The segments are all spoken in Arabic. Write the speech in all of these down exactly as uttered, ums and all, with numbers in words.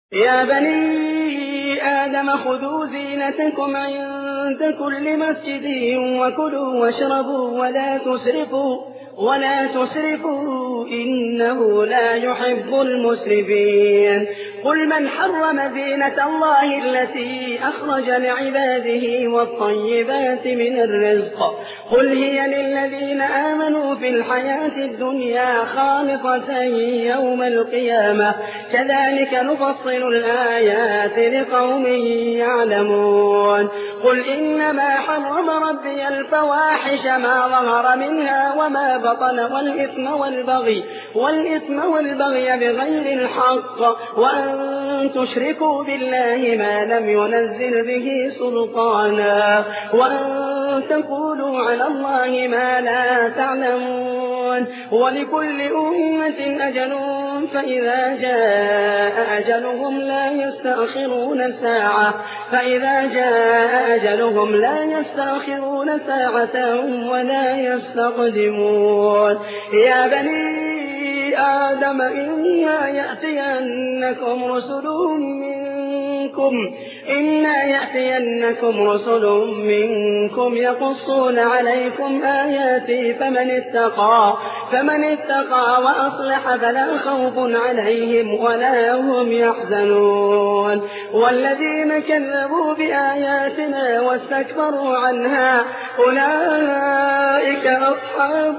يا بني آدم خذوا زينتكم عند كل مسجد وكلوا واشربوا ولا تسرفوا ولا تسرفوا إنه لا يحب المسرفين. قل من حرم زينة الله التي أخرج لعباده والطيبات من الرزق قل هي للذين آمنوا في الحياة الدنيا خالصة يوم القيامة كذلك نفصل الآيات لقوم يعلمون. قل إنما حرم ربي الفواحش ما ظهر منها وما بطن والإثم والبغي والإثم والبغي بغير الحق وأن تشركوا بالله ما لم ينزل به سلطانا وأن تقولوا على الله ما لا تعلمون. ولكل أمة أجل فإذا جاء أجلهم لا يستأخرون ساعة فإذا جاء أجلهم لا يستأخرون ساعة ولا يستقدمون. يا بني آدم إما يأتينكم رسل منكم إما يأتينكم رسل منكم يقصون عليكم آياتي فمن اتقى فمن اتقى وأصلح فلا خوف عليهم ولا هم يحزنون. والذين كذبوا بآياتنا واستكبروا عنها أولئك أصحاب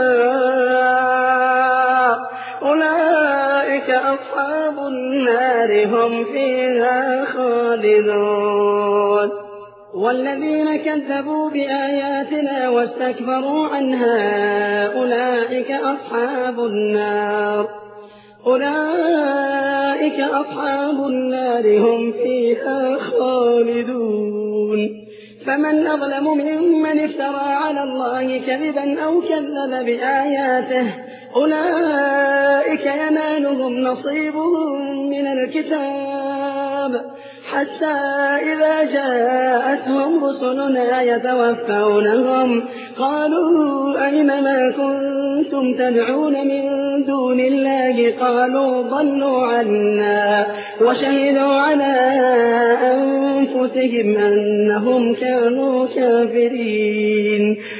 النار أولئك أصحاب النار هم فيها خالدون. والذين كذبوا بآياتنا واستكبروا عنها أولئك أصحاب النار أولئك أصحاب النار هم فيها خالدون. فمن أظلم ممن افترى على الله كذبا أو كذب بآياته أولئك ينالهم نصيبهم من الكتاب حتى إذا جاءتهم رسلنا يتوفونهم قالوا أين ما كنتم تدعون من دون الله قالوا ضلوا عنا وشهدوا على أنفسهم أنهم كانوا كافرين.